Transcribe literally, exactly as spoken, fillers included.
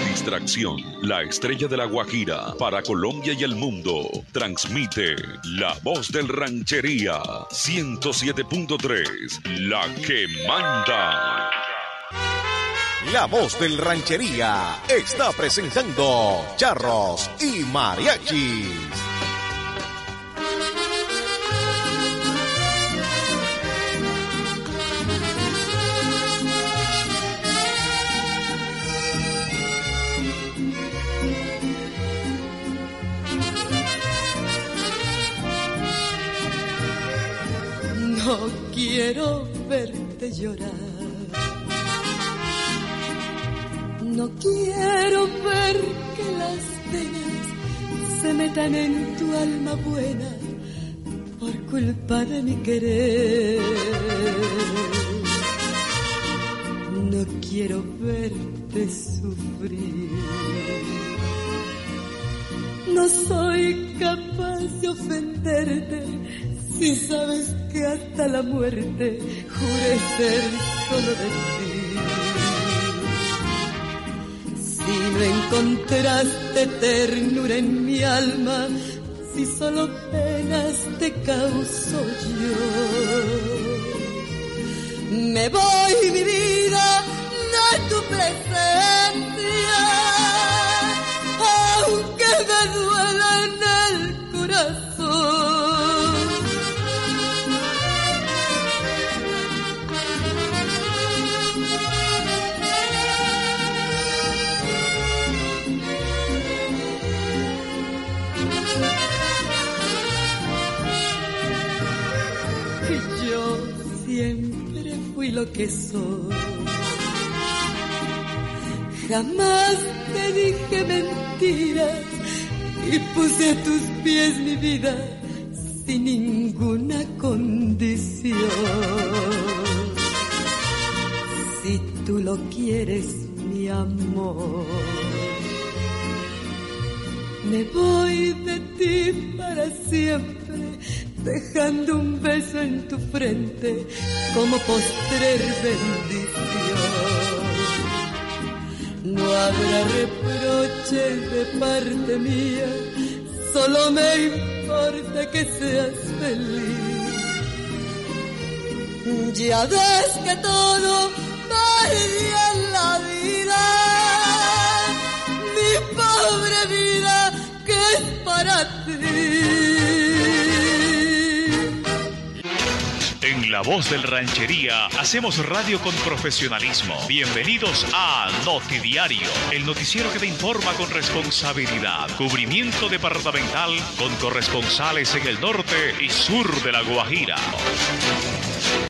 Distracción, la estrella de la Guajira para Colombia y el mundo. Transmite La Voz del Ranchería, ciento siete punto tres, la que manda. La Voz del Ranchería está presentando Charros y Mariachis. No quiero verte llorar, no quiero ver que las penas se metan en tu alma buena por culpa de mi querer. No quiero verte sufrir, no soy capaz de ofenderte si sabes que hasta la muerte juré ser solo de ti. Si no encontraste ternura en mi alma, si solo penas te causo yo, me voy mi vida de tu presencia, aunque me duela en el corazón. Siempre fui lo que soy, jamás te dije mentiras y puse a tus pies mi vida sin ninguna condición. Si tú lo quieres, mi amor, me voy de ti para siempre, dejando un beso en tu frente como postrer bendición. No habrá reproche de parte mía, solo me importa que seas feliz. Ya ves que todo perdí en la vida, mi pobre vida que es para ti. En La Voz del Ranchería hacemos radio con profesionalismo. Bienvenidos a Notidiario, el noticiero que te informa con responsabilidad. Cubrimiento departamental con corresponsales en el norte y sur de La Guajira.